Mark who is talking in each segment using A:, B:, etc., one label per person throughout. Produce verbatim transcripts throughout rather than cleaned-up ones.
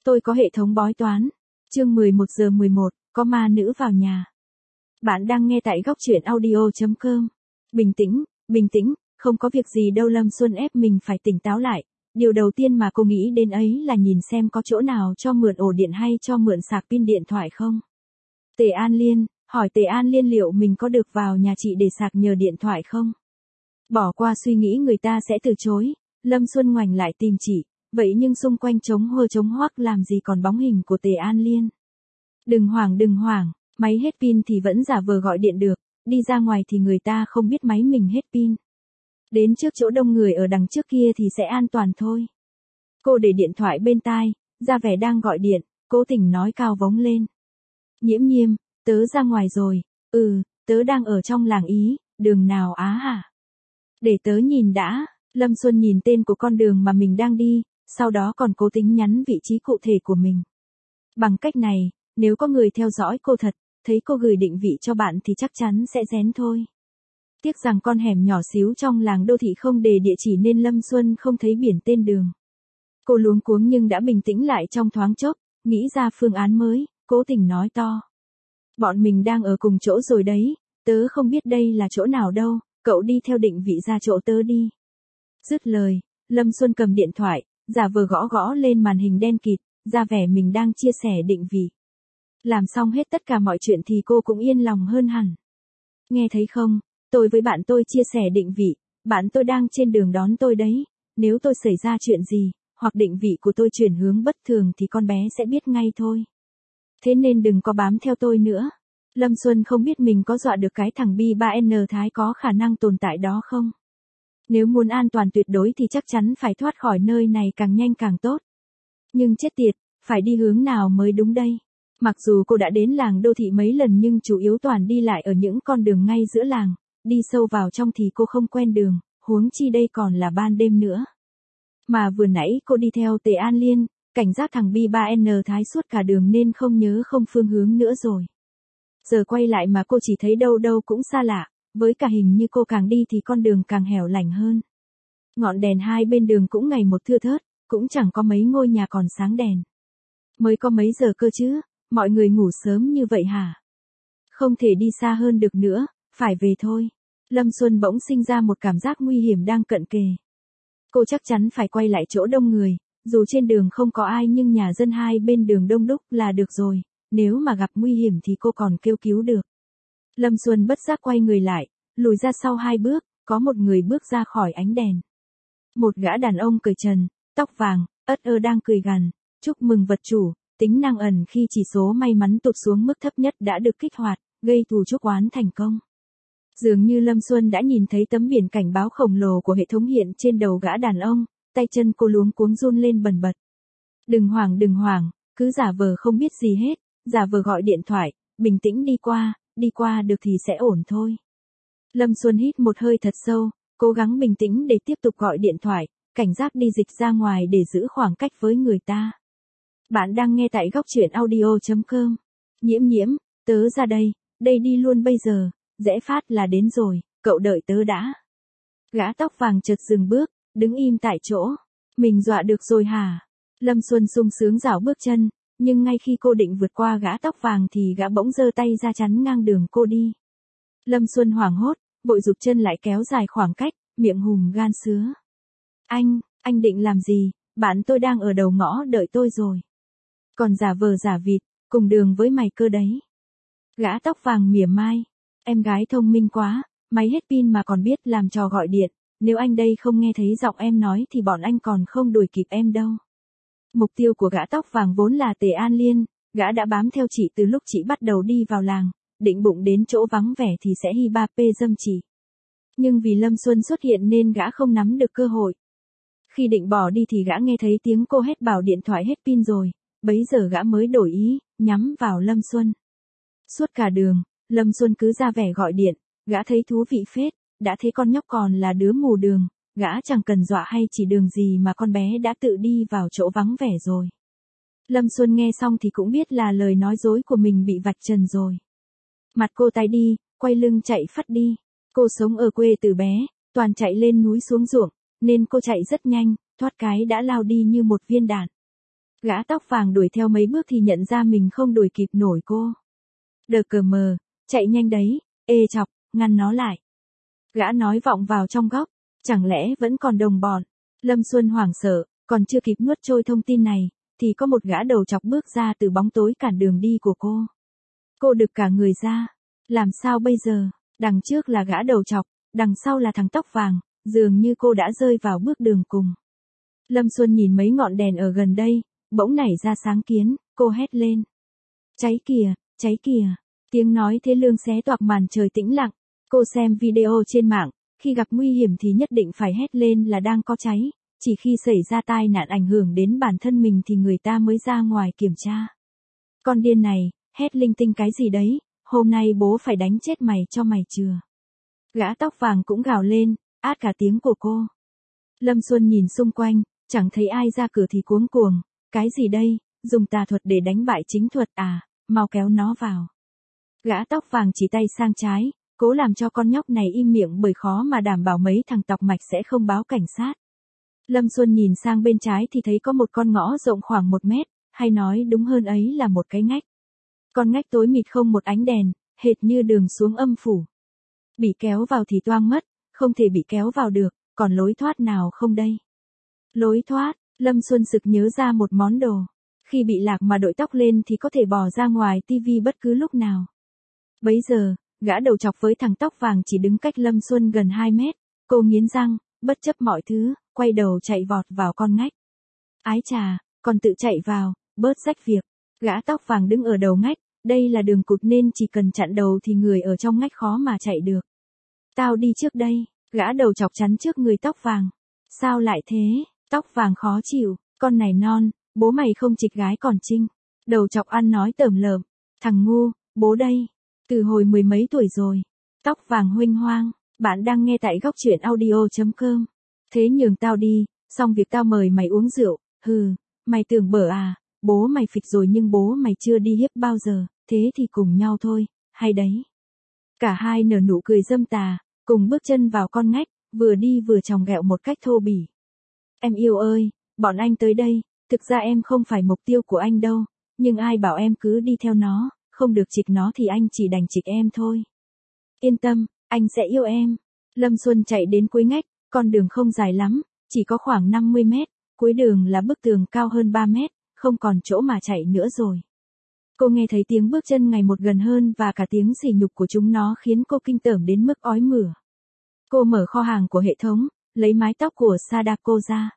A: Tôi có hệ thống bói toán. Chương mười một giờ mười một, có ma nữ vào nhà. Bạn đang nghe tại góc truyện audio chấm com. Bình tĩnh, bình tĩnh, không có việc gì đâu. Lâm Xuân ép mình phải tỉnh táo lại. Điều đầu tiên mà cô nghĩ đến ấy là nhìn xem có chỗ nào cho mượn ổ điện hay cho mượn sạc pin điện thoại không. Tề An Liên, hỏi Tề An Liên liệu mình có được vào nhà chị để sạc nhờ điện thoại không? Bỏ qua suy nghĩ người ta sẽ từ chối, Lâm Xuân ngoảnh lại tìm chị, vậy nhưng xung quanh trống hơ trống hoác làm gì còn bóng hình của Tề An Liên. Đừng hoảng đừng hoảng, máy hết pin thì vẫn giả vờ gọi điện được, đi ra ngoài thì người ta không biết máy mình hết pin. Đến trước chỗ đông người ở đằng trước kia thì sẽ an toàn thôi. Cô để điện thoại bên tai, ra vẻ đang gọi điện, cố tình nói cao vống lên. Nhiễm Nhiễm, tớ ra ngoài rồi, ừ, tớ đang ở trong làng Ý, đường nào Á hả? Để tớ nhìn đã, Lâm Xuân nhìn tên của con đường mà mình đang đi, sau đó còn cố tính nhắn vị trí cụ thể của mình. Bằng cách này, nếu có người theo dõi cô thật, thấy cô gửi định vị cho bạn thì chắc chắn sẽ rén thôi. Tiếc rằng con hẻm nhỏ xíu trong làng đô thị không đề địa chỉ nên Lâm Xuân không thấy biển tên đường. Cô luống cuống nhưng đã bình tĩnh lại trong thoáng chốc, nghĩ ra phương án mới, cố tình nói to. Bọn mình đang ở cùng chỗ rồi đấy, tớ không biết đây là chỗ nào đâu, cậu đi theo định vị ra chỗ tớ đi. Dứt lời, Lâm Xuân cầm điện thoại, giả vờ gõ gõ lên màn hình đen kịt, ra vẻ mình đang chia sẻ định vị. Làm xong hết tất cả mọi chuyện thì cô cũng yên lòng hơn hẳn. Nghe thấy không, tôi với bạn tôi chia sẻ định vị, bạn tôi đang trên đường đón tôi đấy, nếu tôi xảy ra chuyện gì, hoặc định vị của tôi chuyển hướng bất thường thì con bé sẽ biết ngay thôi. Thế nên đừng có bám theo tôi nữa. Lâm Xuân không biết mình có dọa được cái thằng Bi ba N Thái có khả năng tồn tại đó không? Nếu muốn an toàn tuyệt đối thì chắc chắn phải thoát khỏi nơi này càng nhanh càng tốt. Nhưng chết tiệt, phải đi hướng nào mới đúng đây? Mặc dù cô đã đến làng đô thị mấy lần nhưng chủ yếu toàn đi lại ở những con đường ngay giữa làng, đi sâu vào trong thì cô không quen đường, huống chi đây còn là ban đêm nữa. Mà vừa nãy cô đi theo Tề An Liên, cảnh giác thằng Bi ba N Thái suốt cả đường nên không nhớ không phương hướng nữa rồi. Giờ quay lại mà cô chỉ thấy đâu đâu cũng xa lạ, với cả hình như cô càng đi thì con đường càng hẻo lánh hơn. Ngọn đèn hai bên đường cũng ngày một thưa thớt, cũng chẳng có mấy ngôi nhà còn sáng đèn. Mới có mấy giờ cơ chứ, mọi người ngủ sớm như vậy hả? Không thể đi xa hơn được nữa, phải về thôi. Lâm Xuân bỗng sinh ra một cảm giác nguy hiểm đang cận kề. Cô chắc chắn phải quay lại chỗ đông người, dù trên đường không có ai nhưng nhà dân hai bên đường đông đúc là được rồi, nếu mà gặp nguy hiểm thì cô còn kêu cứu được. Lâm Xuân bất giác quay người lại, lùi ra sau hai bước, có một người bước ra khỏi ánh đèn. Một gã đàn ông cởi trần, tóc vàng, ất ơ đang cười gằn, chúc mừng vật chủ, tính năng ẩn khi chỉ số may mắn tụt xuống mức thấp nhất đã được kích hoạt, gây thù chuốc oán thành công. Dường như Lâm Xuân đã nhìn thấy tấm biển cảnh báo khổng lồ của hệ thống hiện trên đầu gã đàn ông, tay chân cô luống cuống run lên bần bật. Đừng hoảng đừng hoảng, cứ giả vờ không biết gì hết, giả vờ gọi điện thoại, bình tĩnh đi qua, đi qua được thì sẽ ổn thôi. Lâm Xuân hít một hơi thật sâu, cố gắng bình tĩnh để tiếp tục gọi điện thoại, cảnh giác đi dịch ra ngoài để giữ khoảng cách với người ta. Bạn đang nghe tại góc truyện audio chấm com. Nhiễm Nhiễm, tớ ra đây, đây đi luôn bây giờ, rẽ phát là đến rồi, cậu đợi tớ đã. Gã tóc vàng chợt dừng bước, đứng im tại chỗ. Mình dọa được rồi hả? Lâm Xuân sung sướng rảo bước chân, nhưng ngay khi cô định vượt qua gã tóc vàng thì gã bỗng giơ tay ra chắn ngang đường cô đi. Lâm Xuân hoảng hốt, vội giục chân lại kéo dài khoảng cách, miệng hùm gan sứa. Anh, anh định làm gì? Bạn tôi đang ở đầu ngõ đợi tôi rồi. Còn giả vờ giả vịt, cùng đường với mày cơ đấy. Gã tóc vàng mỉa mai. Em gái thông minh quá, máy hết pin mà còn biết làm trò gọi điện. Nếu anh đây không nghe thấy giọng em nói thì bọn anh còn không đuổi kịp em đâu. Mục tiêu của gã tóc vàng vốn là Tề An Liên, gã đã bám theo chị từ lúc chị bắt đầu đi vào làng, định bụng đến chỗ vắng vẻ thì sẽ hi ba pê dâm chị. Nhưng vì Lâm Xuân xuất hiện nên gã không nắm được cơ hội. Khi định bỏ đi thì gã nghe thấy tiếng cô hét bảo điện thoại hết pin rồi, bấy giờ gã mới đổi ý, nhắm vào Lâm Xuân. Suốt cả đường, Lâm Xuân cứ ra vẻ gọi điện, gã thấy thú vị phết, đã thấy con nhóc còn là đứa mù đường, gã chẳng cần dọa hay chỉ đường gì mà con bé đã tự đi vào chỗ vắng vẻ rồi. Lâm Xuân nghe xong thì cũng biết là lời nói dối của mình bị vạch trần rồi. Mặt cô tái đi, quay lưng chạy phắt đi. Cô sống ở quê từ bé, toàn chạy lên núi xuống ruộng, nên cô chạy rất nhanh, thoát cái đã lao đi như một viên đạn. Gã tóc vàng đuổi theo mấy bước thì nhận ra mình không đuổi kịp nổi cô. Đờ cờ mờ, chạy nhanh đấy, ê chọc, ngăn nó lại. Gã nói vọng vào trong góc, chẳng lẽ vẫn còn đồng bọn. Lâm Xuân hoảng sợ, còn chưa kịp nuốt trôi thông tin này, thì có một gã đầu chọc bước ra từ bóng tối cản đường đi của cô. Cô đực cả người ra, làm sao bây giờ, đằng trước là gã đầu chọc, đằng sau là thằng tóc vàng, dường như cô đã rơi vào bước đường cùng. Lâm Xuân nhìn mấy ngọn đèn ở gần đây, bỗng nảy ra sáng kiến, cô hét lên. Cháy kìa, cháy kìa, tiếng nói thê lương xé toạc màn trời tĩnh lặng. Cô xem video trên mạng, khi gặp nguy hiểm thì nhất định phải hét lên là đang có cháy, chỉ khi xảy ra tai nạn ảnh hưởng đến bản thân mình thì người ta mới ra ngoài kiểm tra. Con điên này, hét linh tinh cái gì đấy, hôm nay bố phải đánh chết mày cho mày chừa. Gã tóc vàng cũng gào lên, át cả tiếng của cô. Lâm Xuân nhìn xung quanh, chẳng thấy ai ra cửa thì cuống cuồng, cái gì đây, dùng tà thuật để đánh bại chính thuật à, mau kéo nó vào. Gã tóc vàng chỉ tay sang trái, cố làm cho con nhóc này im miệng bởi khó mà đảm bảo mấy thằng tọc mạch sẽ không báo cảnh sát. Lâm Xuân nhìn sang bên trái thì thấy có một con ngõ rộng khoảng một mét, hay nói đúng hơn ấy là một cái ngách. Con ngách tối mịt không một ánh đèn, hệt như đường xuống âm phủ. Bị kéo vào thì toang mất, không thể bị kéo vào được, còn lối thoát nào không đây? Lối thoát, Lâm Xuân sực nhớ ra một món đồ. Khi bị lạc mà đội tóc lên thì có thể bò ra ngoài tivi bất cứ lúc nào. Bấy giờ, gã đầu chọc với thằng tóc vàng chỉ đứng cách Lâm Xuân gần hai mét, cô nghiến răng, bất chấp mọi thứ, quay đầu chạy vọt vào con ngách. Ái chà, còn tự chạy vào, bớt rách việc. Gã tóc vàng đứng ở đầu ngách, đây là đường cụt nên chỉ cần chặn đầu thì người ở trong ngách khó mà chạy được. Tao đi trước đây, gã đầu chọc chắn trước người tóc vàng. Sao lại thế, tóc vàng khó chịu, con này non, bố mày không chịch gái còn trinh. Đầu chọc ăn nói tởm lợm, thằng ngu, bố đây. Từ hồi mười mấy tuổi rồi. Tóc vàng huênh hoang, bạn đang nghe tại góc truyện audio chấm com. Thế nhường tao đi, xong việc tao mời mày uống rượu, hừ, mày tưởng bở à, bố mày phịch rồi nhưng bố mày chưa đi hiếp bao giờ, thế thì cùng nhau thôi, hay đấy. Cả hai nở nụ cười dâm tà, cùng bước chân vào con ngách, vừa đi vừa chòng ghẹo một cách thô bỉ. Em yêu ơi, bọn anh tới đây, thực ra em không phải mục tiêu của anh đâu, nhưng ai bảo em cứ đi theo nó. Không được chịch nó thì anh chỉ đành chịch em thôi. Yên tâm, anh sẽ yêu em. Lâm Xuân chạy đến cuối ngách, con đường không dài lắm, chỉ có khoảng năm mươi mét, cuối đường là bức tường cao hơn ba mét, không còn chỗ mà chạy nữa rồi. Cô nghe thấy tiếng bước chân ngày một gần hơn và cả tiếng sỉ nhục của chúng nó khiến cô kinh tởm đến mức ói mửa. Cô mở kho hàng của hệ thống, lấy mái tóc của Sadako ra.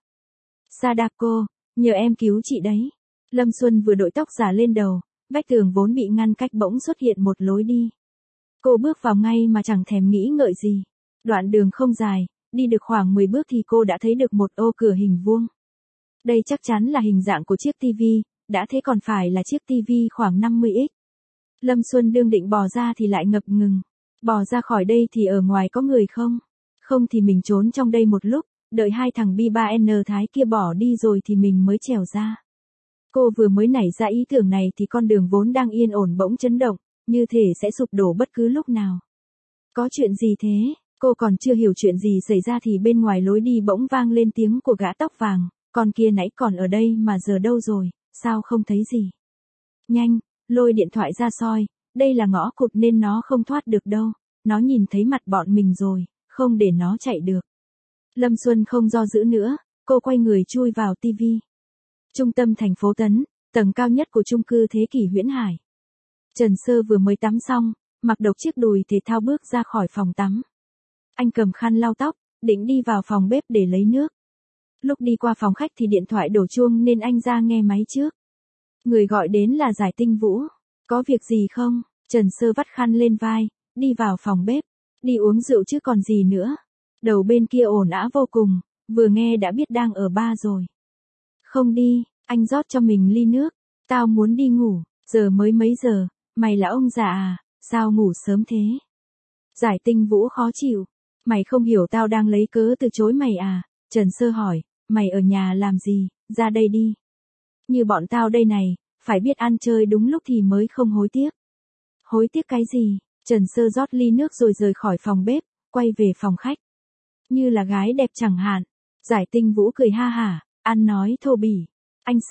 A: Sadako, nhờ em cứu chị đấy. Lâm Xuân vừa đội tóc giả lên đầu. Vách tường vốn bị ngăn cách bỗng xuất hiện một lối đi. Cô bước vào ngay mà chẳng thèm nghĩ ngợi gì. Đoạn đường không dài, đi được khoảng mười bước thì cô đã thấy được một ô cửa hình vuông. Đây chắc chắn là hình dạng của chiếc tivi, đã thế còn phải là chiếc tivi khoảng năm mươi inch. Lâm Xuân đương định bò ra thì lại ngập ngừng. Bò ra khỏi đây thì ở ngoài có người không? Không thì mình trốn trong đây một lúc, đợi hai thằng bi ba en Thái kia bỏ đi rồi thì mình mới trèo ra. Cô vừa mới nảy ra ý tưởng này thì con đường vốn đang yên ổn bỗng chấn động, như thể sẽ sụp đổ bất cứ lúc nào. Có chuyện gì thế? Cô còn chưa hiểu chuyện gì xảy ra thì bên ngoài lối đi bỗng vang lên tiếng của gã tóc vàng, con kia nãy còn ở đây mà giờ đâu rồi, sao không thấy gì? Nhanh, lôi điện thoại ra soi, đây là ngõ cụt nên nó không thoát được đâu, nó nhìn thấy mặt bọn mình rồi, không để nó chạy được. Lâm Xuân không do dự nữa, cô quay người chui vào tivi. Trung tâm thành phố Tấn, tầng cao nhất của chung cư Thế Kỷ Huyễn Hải. Trần Sơ vừa mới tắm xong, mặc độc chiếc đùi thể thao bước ra khỏi phòng tắm. Anh cầm khăn lau tóc, định đi vào phòng bếp để lấy nước. Lúc đi qua phòng khách thì điện thoại đổ chuông nên anh ra nghe máy trước. Người gọi đến là Giải Tinh Vũ. Có việc gì không? Trần Sơ vắt khăn lên vai, đi vào phòng bếp. Đi uống rượu chứ còn gì nữa. Đầu bên kia ồn ào vô cùng, vừa nghe đã biết đang ở bar rồi. Không đi, anh rót cho mình ly nước. Tao muốn đi ngủ, giờ mới mấy giờ, mày là ông già à, sao ngủ sớm thế? Giải Tinh Vũ khó chịu. Mày không hiểu tao đang lấy cớ từ chối mày à? Trần Sơ hỏi, mày ở nhà làm gì, ra đây đi. Như bọn tao đây này, phải biết ăn chơi đúng lúc thì mới không hối tiếc. Hối tiếc cái gì? Trần Sơ rót ly nước rồi rời khỏi phòng bếp, quay về phòng khách. Như là gái đẹp chẳng hạn. Giải Tinh Vũ cười ha hả, ăn nói thô bỉ. Anh Sơ,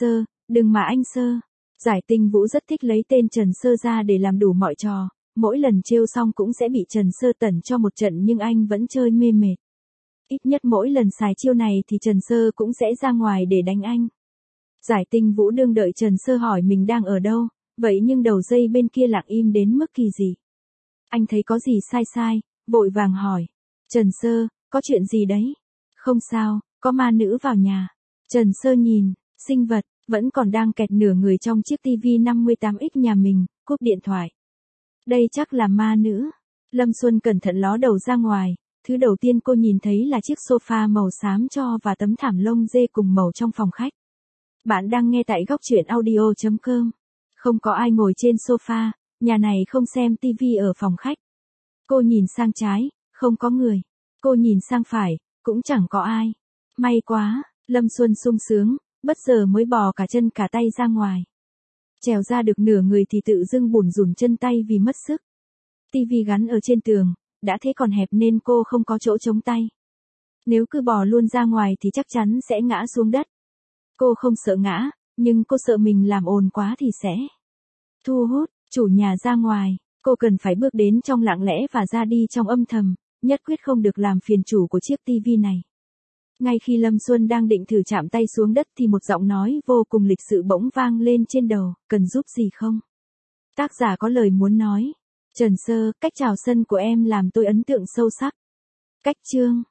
A: Đừng mà anh Sơ. Giải Tinh Vũ rất thích lấy tên Trần Sơ ra để làm đủ mọi trò, mỗi lần trêu xong cũng sẽ bị Trần Sơ tẩn cho một trận nhưng anh vẫn chơi mê mệt. Ít nhất mỗi lần xài chiêu này thì Trần Sơ cũng sẽ ra ngoài để đánh anh. Giải Tinh Vũ đương đợi Trần Sơ hỏi mình đang ở đâu, vậy nhưng đầu dây bên kia lặng im đến mức kỳ dị. Anh thấy có gì sai sai, vội vàng hỏi. Trần Sơ, có chuyện gì đấy? Không sao, có ma nữ vào nhà. Trần Sơ nhìn, sinh vật, vẫn còn đang kẹt nửa người trong chiếc tivi năm mươi tám inch nhà mình, cúp điện thoại. Đây chắc là ma nữ. Lâm Xuân cẩn thận ló đầu ra ngoài, thứ đầu tiên cô nhìn thấy là chiếc sofa màu xám tro và tấm thảm lông dê cùng màu trong phòng khách. Bạn đang nghe tại góc truyện audio chấm com. Không có ai ngồi trên sofa, nhà này không xem tivi ở phòng khách. Cô nhìn sang trái, không có người. Cô nhìn sang phải, cũng chẳng có ai. May quá, Lâm Xuân sung sướng, bất giờ mới bò cả chân cả tay ra ngoài. Trèo ra được nửa người thì tự dưng bủn rủn chân tay vì mất sức. Tivi gắn ở trên tường, đã thế còn hẹp nên cô không có chỗ chống tay. Nếu cứ bò luôn ra ngoài thì chắc chắn sẽ ngã xuống đất. Cô không sợ ngã, nhưng cô sợ mình làm ồn quá thì sẽ thu hút chủ nhà ra ngoài. Cô cần phải bước đến trong lặng lẽ và ra đi trong âm thầm, nhất quyết không được làm phiền chủ của chiếc tivi này. Ngay khi Lâm Xuân đang định thử chạm tay xuống đất thì một giọng nói vô cùng lịch sự bỗng vang lên trên đầu, cần giúp gì không? Tác giả có lời muốn nói. Trần Sơ, cách chào sân của em làm tôi ấn tượng sâu sắc. Cách chương